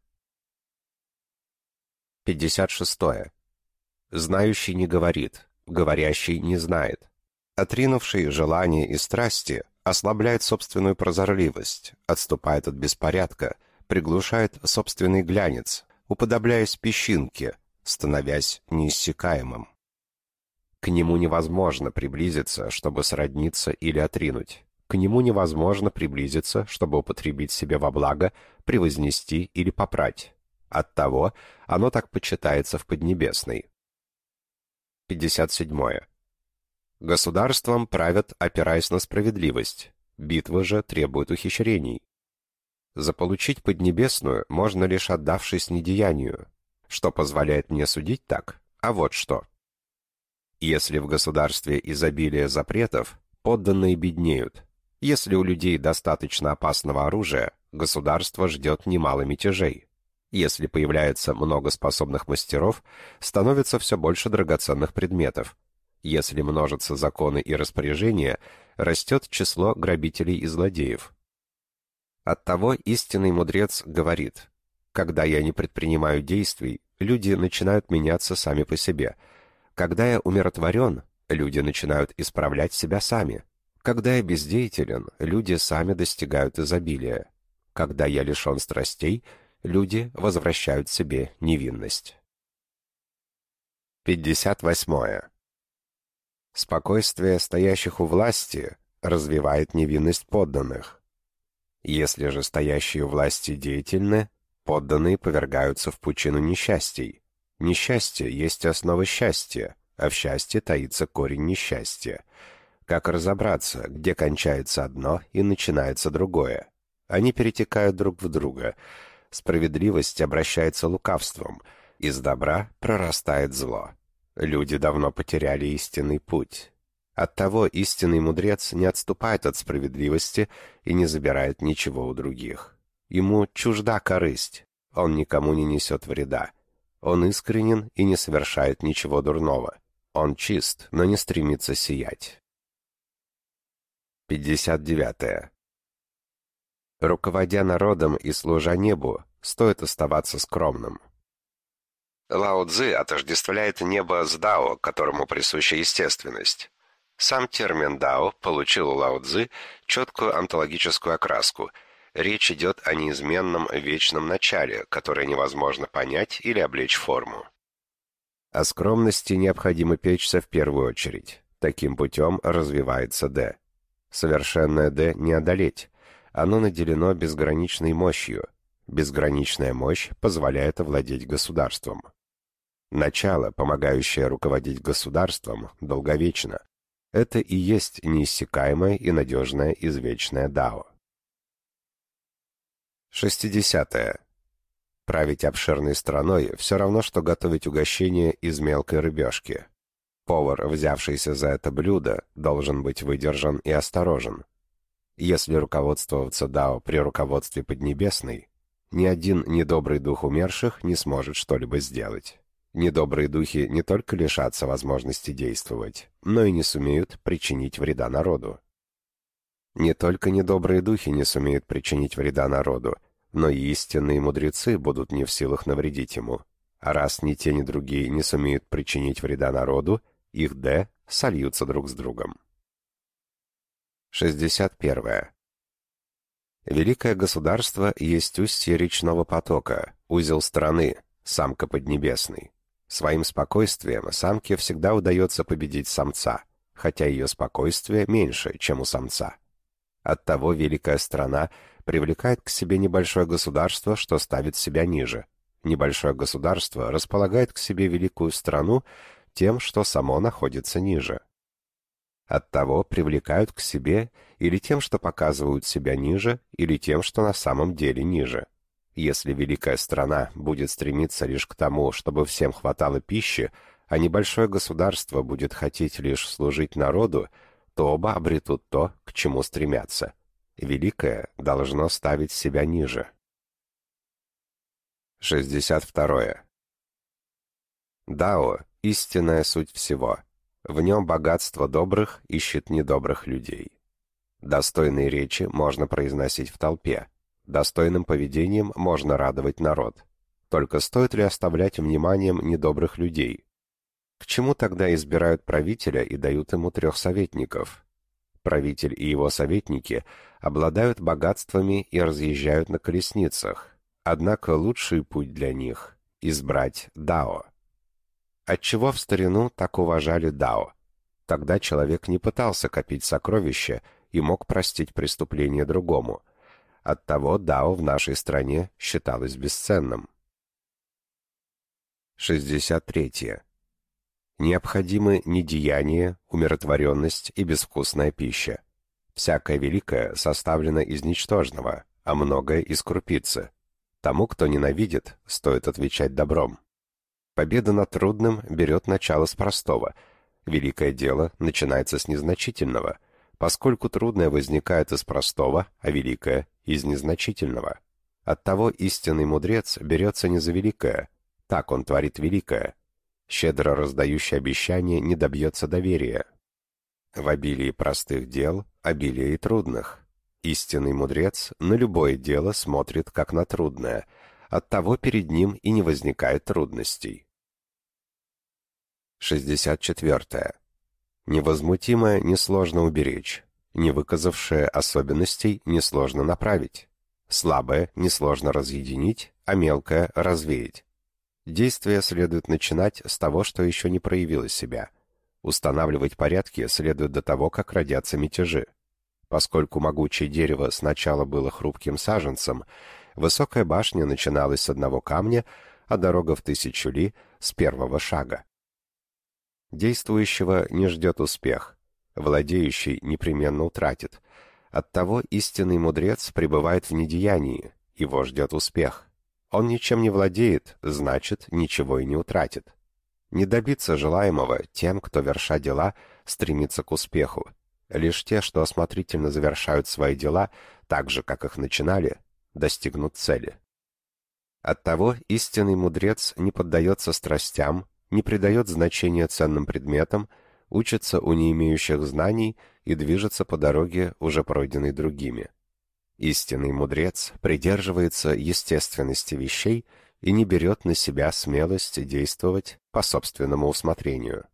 пятьдесят шестое. Знающий не говорит, говорящий не знает. Отринувший желания и страсти ослабляет собственную прозорливость, отступает от беспорядка, приглушает собственный глянец, уподобляясь песчинке, становясь неиссякаемым. К нему невозможно приблизиться, чтобы сродниться или отринуть. К нему невозможно приблизиться, чтобы употребить себе во благо, превознести или попрать. Оттого оно так почитается в Поднебесной. пятьдесят седьмое. Государством правят, опираясь на справедливость. Битвы же требуют ухищрений. Заполучить Поднебесную можно лишь отдавшись недеянию. Что позволяет мне судить так? А вот что. Если в государстве изобилие запретов, подданные беднеют. Если у людей достаточно опасного оружия, государство ждет немало мятежей. Если появляется много способных мастеров, становится все больше драгоценных предметов. Если множатся законы и распоряжения, растет число грабителей и злодеев. Оттого истинный мудрец говорит: «Когда я не предпринимаю действий, люди начинают меняться сами по себе. Когда я умиротворен, люди начинают исправлять себя сами. Когда я бездеятелен, люди сами достигают изобилия. Когда я лишен страстей, люди возвращают себе невинность». пятьдесят восьмое. Спокойствие стоящих у власти развивает невинность подданных. Если же стоящие у власти деятельны, подданные повергаются в пучину несчастий. Несчастье есть основа счастья, а в счастье таится корень несчастья. Как разобраться, где кончается одно и начинается другое? Они перетекают друг в друга. Справедливость обращается лукавством, из добра прорастает зло. Люди давно потеряли истинный путь. Оттого истинный мудрец не отступает от справедливости и не забирает ничего у других. Ему чужда корысть, он никому не несет вреда. Он искренен и не совершает ничего дурного. Он чист, но не стремится сиять. пятьдесят девятое. Руководя народом и служа небу, стоит оставаться скромным. Лао Цзы отождествляет небо с дао, которому присуща естественность. Сам термин дао получил у Лао Цзы четкую онтологическую окраску. Речь идет о неизменном вечном начале, которое невозможно понять или облечь в форму. О скромности необходимо печься в первую очередь. Таким путем развивается Д. Совершенное Д не одолеть. Оно наделено безграничной мощью. Безграничная мощь позволяет овладеть государством. Начало, помогающее руководить государством, долговечно. Это и есть неиссякаемое и надежное извечное дао. шестидесятое. Править обширной страной все равно, что готовить угощение из мелкой рыбешки. Повар, взявшийся за это блюдо, должен быть выдержан и осторожен. Если руководствоваться дао при руководстве Поднебесной, ни один недобрый дух умерших не сможет что-либо сделать. Недобрые духи не только лишатся возможности действовать, но и не сумеют причинить вреда народу. Не только недобрые духи не сумеют причинить вреда народу, но и истинные мудрецы будут не в силах навредить ему. А раз ни те, ни другие не сумеют причинить вреда народу, их «д» сольются друг с другом. шестьдесят первое. Великое государство есть устье речного потока, узел страны, самка Поднебесной. Своим спокойствием самке всегда удается победить самца, хотя ее спокойствие меньше, чем у самца. Оттого великая страна привлекает к себе небольшое государство, что ставит себя ниже. Небольшое государство располагает к себе великую страну тем, что само находится ниже. Оттого привлекают к себе или тем, что показывают себя ниже, или тем, что на самом деле ниже. Если великая страна будет стремиться лишь к тому, чтобы всем хватало пищи, а небольшое государство будет хотеть лишь служить народу, то оба обретут то, к чему стремятся. Великое должно ставить себя ниже. шестьдесят второе. Дао — истинная суть всего. В нем богатство добрых ищет недобрых людей. Достойные речи можно произносить в толпе. Достойным поведением можно радовать народ. Только стоит ли оставлять вниманием недобрых людей? К чему тогда избирают правителя и дают ему трех советников? Правитель и его советники обладают богатствами и разъезжают на колесницах. Однако лучший путь для них — избрать дао. Отчего в старину так уважали дао? Тогда человек не пытался копить сокровища и мог простить преступление другому. Оттого дао в нашей стране считалось бесценным. шестьдесят третье. Необходимы недеяние, умиротворенность и безвкусная пища. Всякое великое составлено из ничтожного, а многое из крупицы. Тому, кто ненавидит, стоит отвечать добром. Победа над трудным берет начало с простого. Великое дело начинается с незначительного, поскольку трудное возникает из простого, а великое — из незначительного. Оттого истинный мудрец берется не за великое, так он творит великое. Щедро раздающий обещания не добьется доверия. В обилии простых дел — обилие и трудных. Истинный мудрец на любое дело смотрит как на трудное, оттого перед ним и не возникает трудностей. шестьдесят четвертое. Невозмутимое несложно уберечь, не выказавшее особенностей несложно направить, слабое несложно разъединить, а мелкое развеять. Действие следует начинать с того, что еще не проявило себя. Устанавливать порядки следует до того, как родятся мятежи. Поскольку могучее дерево сначала было хрупким саженцем, высокая башня начиналась с одного камня, а дорога в тысячу ли — с первого шага. Действующего не ждет успех, владеющий непременно утратит. Оттого истинный мудрец пребывает в недеянии, его ждет успех. Он ничем не владеет, значит, ничего и не утратит. Не добиться желаемого тем, кто, верша дела, стремится к успеху. Лишь те, что осмотрительно завершают свои дела, так же, как их начинали, достигнут цели. Оттого истинный мудрец не поддается страстям, не придает значения ценным предметам, учится у не имеющих знаний и движется по дороге, уже пройденной другими. Истинный мудрец придерживается естественности вещей и не берет на себя смелость действовать по собственному усмотрению.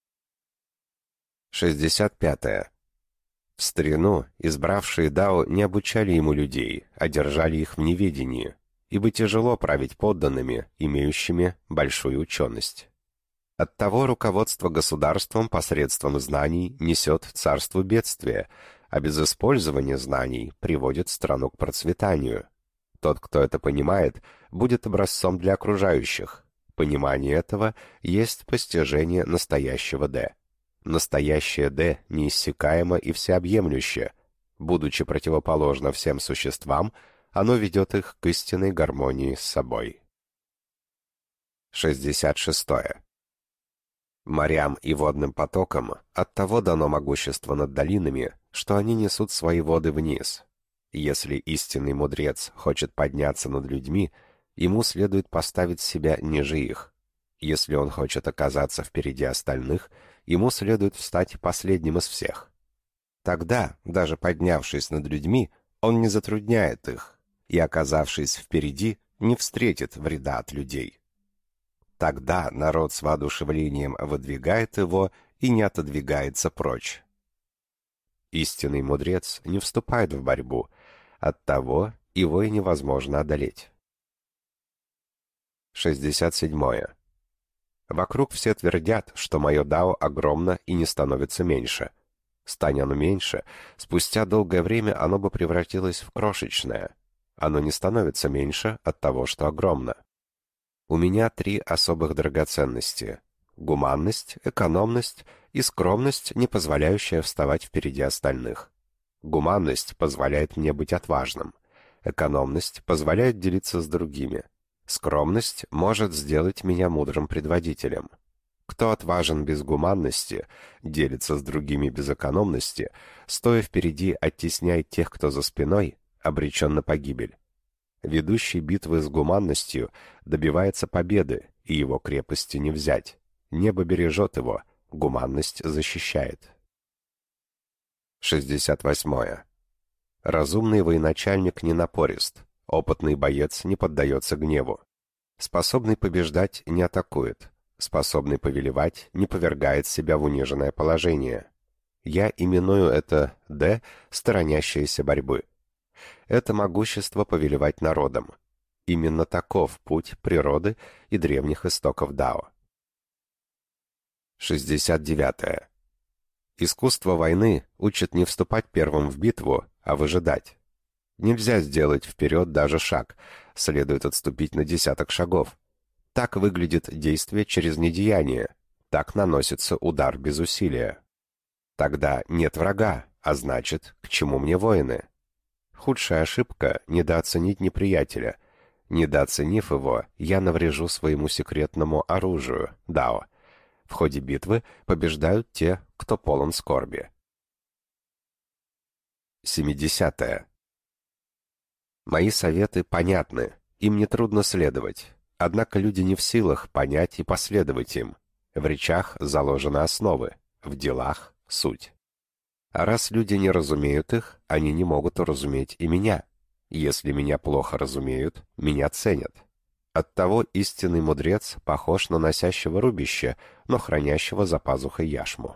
шестьдесят пятое. В старину избравшие дао не обучали ему людей, а держали их в неведении, ибо тяжело править подданными, имеющими большую ученость. Оттого руководство государством посредством знаний несет царству бедствие, а без использования знаний приводит страну к процветанию. Тот, кто это понимает, будет образцом для окружающих. Понимание этого есть постижение настоящего «Д». Настоящее «Д» неиссякаемо и всеобъемлюще. Будучи противоположно всем существам, оно ведет их к истинной гармонии с собой. шестьдесят шестое. Морям и водным потокам оттого дано могущество над долинами, что они несут свои воды вниз. Если истинный мудрец хочет подняться над людьми, ему следует поставить себя ниже их. Если он хочет оказаться впереди остальных, ему следует встать последним из всех. Тогда, даже поднявшись над людьми, он не затрудняет их, и, оказавшись впереди, не встретит вреда от людей. Тогда народ с воодушевлением выдвигает его и не отодвигается прочь. Истинный мудрец не вступает в борьбу, оттого его и невозможно одолеть. шестьдесят седьмое. Вокруг все твердят, что мое дао огромно и не становится меньше. Стань оно меньше, спустя долгое время оно бы превратилось в крошечное. Оно не становится меньше от того, что огромно. У меня три особых драгоценности: Гуманность, экономность и скромность, не позволяющая вставать впереди остальных. Гуманность позволяет мне быть отважным. Экономность позволяет делиться с другими. Скромность может сделать меня мудрым предводителем. Кто отважен без гуманности, делится с другими без экономности, стоя впереди, оттесняет тех, кто за спиной, обречен на погибель. Ведущий битвы с гуманностью добивается победы, и его крепости не взять. Небо бережет его, гуманность защищает. шестьдесят восьмое. Разумный военачальник не напорист, опытный боец не поддается гневу. Способный побеждать не атакует, способный повелевать не повергает себя в униженное положение. Я именую это Д, сторонящееся борьбы. Это могущество повелевать народом. Именно таков путь природы и древних истоков Дао. шестьдесят девятое. Искусство войны учит не вступать первым в битву, а выжидать. Нельзя сделать вперед даже шаг, следует отступить на десяток шагов. Так выглядит действие через недеяние, так наносится удар без усилия. Тогда нет врага, а значит, к чему мне воины? Худшая ошибка — недооценить неприятеля. Недооценив его, я наврежу своему секретному оружию, Дао. В ходе битвы побеждают те, кто полон скорби. семидесятое. Мои советы понятны, им нетрудно следовать. Однако люди не в силах понять и последовать им. В речах заложены основы, в делах — суть. А раз люди не разумеют их, они не могут уразуметь и меня. Если меня плохо разумеют, меня ценят. Оттого истинный мудрец похож на носящего рубище, но хранящего за пазухой яшму.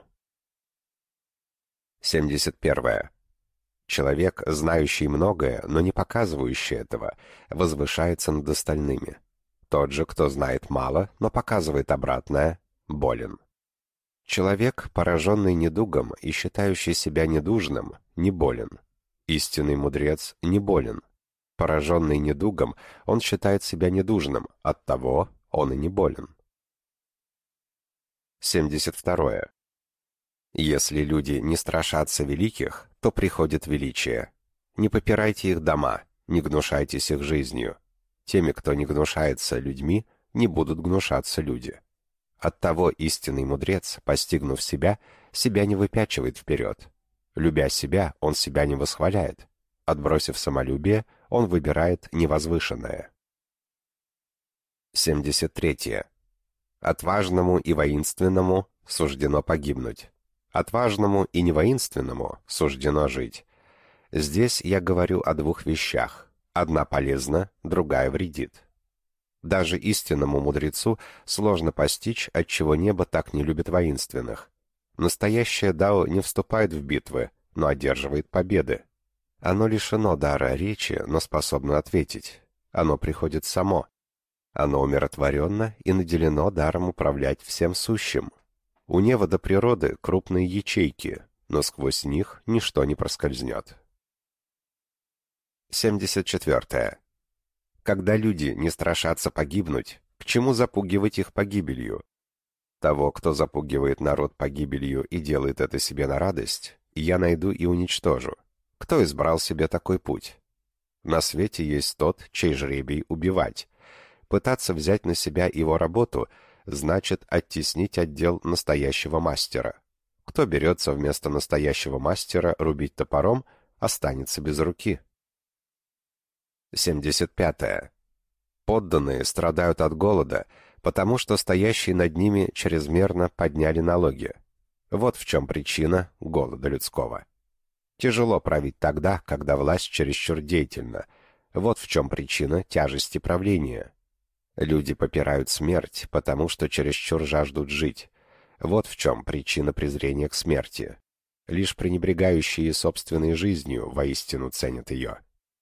семьдесят первое. Человек, знающий многое, но не показывающий этого, возвышается над остальными. Тот же, кто знает мало, но показывает обратное, болен. Человек, пораженный недугом и считающий себя недужным, не болен. Истинный мудрец не болен. Пораженный недугом, он считает себя недужным, оттого он и не болен. семьдесят второе. Если люди не страшатся великих, то приходит величие. Не попирайте их дома, не гнушайтесь их жизнью. Теми, кто не гнушается людьми, не будут гнушаться люди. Оттого истинный мудрец, постигнув себя, себя не выпячивает вперед. Любя себя, он себя не восхваляет. Отбросив самолюбие, он выбирает невозвышенное. семьдесят третье. Отважному и воинственному суждено погибнуть. Отважному и невоинственному суждено жить. Здесь я говорю о двух вещах. Одна полезна, другая вредит. Даже истинному мудрецу сложно постичь, отчего небо так не любит воинственных. Настоящее дао не вступает в битвы, но одерживает победы. Оно лишено дара речи, но способно ответить. Оно приходит само. Оно умиротворенно и наделено даром управлять всем сущим. У невода природы крупные ячейки, но сквозь них ничто не проскользнет. семьдесят четвертое. Когда люди не страшатся погибнуть, к чему запугивать их погибелью? Того, кто запугивает народ погибелью и делает это себе на радость, я найду и уничтожу. Кто избрал себе такой путь? На свете есть тот, чей жребий убивать. Пытаться взять на себя его работу значит оттеснить отдел настоящего мастера. Кто берется вместо настоящего мастера рубить топором, останется без руки. семьдесят пятое. Подданные страдают от голода, потому что стоящие над ними чрезмерно подняли налоги. Вот в чем причина голода людского. Тяжело править тогда, когда власть чересчур деятельна. Вот в чем причина тяжести правления. Люди попирают смерть, потому что чересчур жаждут жить. Вот в чем причина презрения к смерти. Лишь пренебрегающие собственной жизнью воистину ценят ее.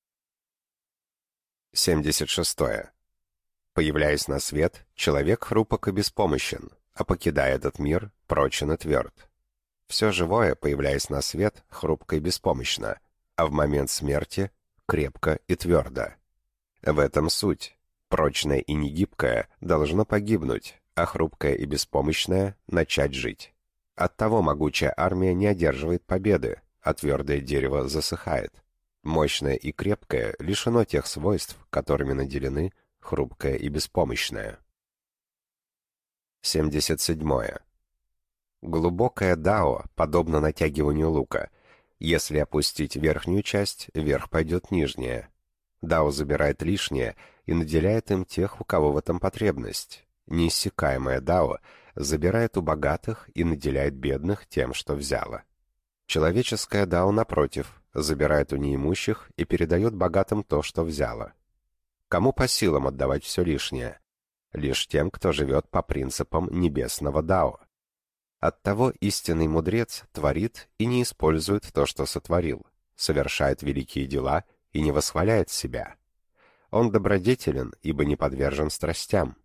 семьдесят шестое. Появляясь на свет, человек хрупок и беспомощен, а покидая этот мир, прочен и тверд. Все живое, появляясь на свет, хрупко и беспомощно, а в момент смерти крепко и твердо. В этом суть. Прочное и негибкое должно погибнуть, а хрупкая и беспомощная — начать жить. Оттого могучая армия не одерживает победы, а твердое дерево засыхает. Мощное и крепкое лишено тех свойств, которыми наделены хрупкое и беспомощное. семьдесят седьмое. Глубокое дао подобно натягиванию лука. Если опустить верхнюю часть, вверх пойдет нижняя. Дао забирает лишнее и наделяет им тех, у кого в этом потребность. Неиссякаемое дао забирает у богатых и наделяет бедных тем, что взяло. Человеческое дао, напротив, забирает у неимущих и передает богатым то, что взяло. Кому по силам отдавать все лишнее? Лишь тем, кто живет по принципам небесного дао. Оттого истинный мудрец творит и не использует то, что сотворил, совершает великие дела и не восхваляет себя. Он добродетелен, ибо не подвержен страстям.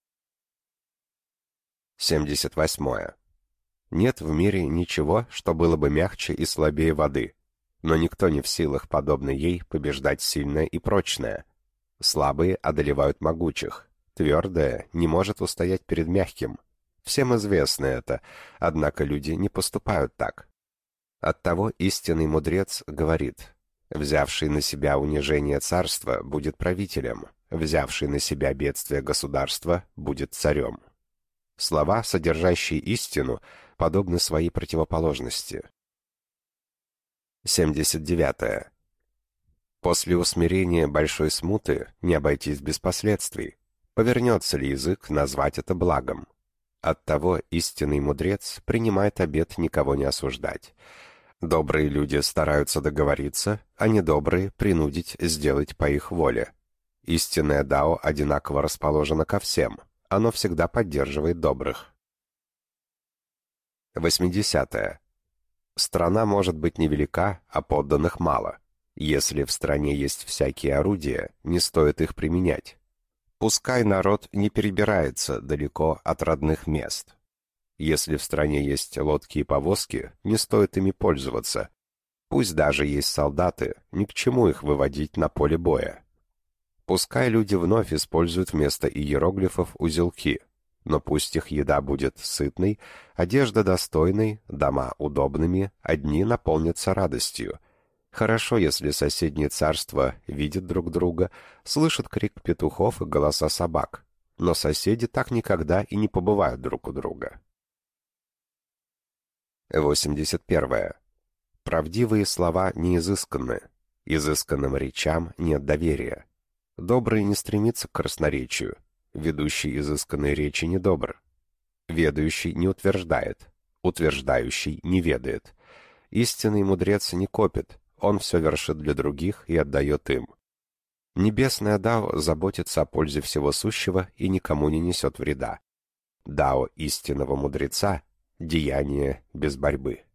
семьдесят восьмое. Нет в мире ничего, что было бы мягче и слабее воды, но никто не в силах, подобно ей, побеждать сильное и прочное. Слабые одолевают могучих, твердое не может устоять перед мягким. Всем известно это, однако люди не поступают так. Оттого истинный мудрец говорит: «Взявший на себя унижение царства будет правителем, взявший на себя бедствие государства будет царем». Слова, содержащие истину, подобны своей противоположности. семьдесят девятое. После усмирения большой смуты не обойтись без последствий. Повернется ли язык назвать это благом? Оттого истинный мудрец принимает обет никого не осуждать. Добрые люди стараются договориться, а недобрые принудить сделать по их воле. Истинное дао одинаково расположено ко всем. Оно всегда поддерживает добрых. восьмидесятое. Страна может быть невелика, а подданных мало. Если в стране есть всякие орудия, не стоит их применять. Пускай народ не перебирается далеко от родных мест. Если в стране есть лодки и повозки, не стоит ими пользоваться. Пусть даже есть солдаты, ни к чему их выводить на поле боя. Пускай люди вновь используют вместо иероглифов узелки, но пусть их еда будет сытной, одежда достойной, дома удобными, а дни наполнятся радостью. Хорошо, если соседние царства видят друг друга, слышат крик петухов и голоса собак, но соседи так никогда и не побывают друг у друга. восемьдесят первое. Правдивые слова не изысканны, изысканным речам нет доверия. Добрый не стремится к красноречию, ведущий изысканные речи недобр. Ведающий не утверждает, утверждающий не ведает. Истинный мудрец не копит, он все вершит для других и отдает им. Небесное дао заботится о пользе всего сущего и никому не несет вреда. Дао истинного мудреца — деяние без борьбы.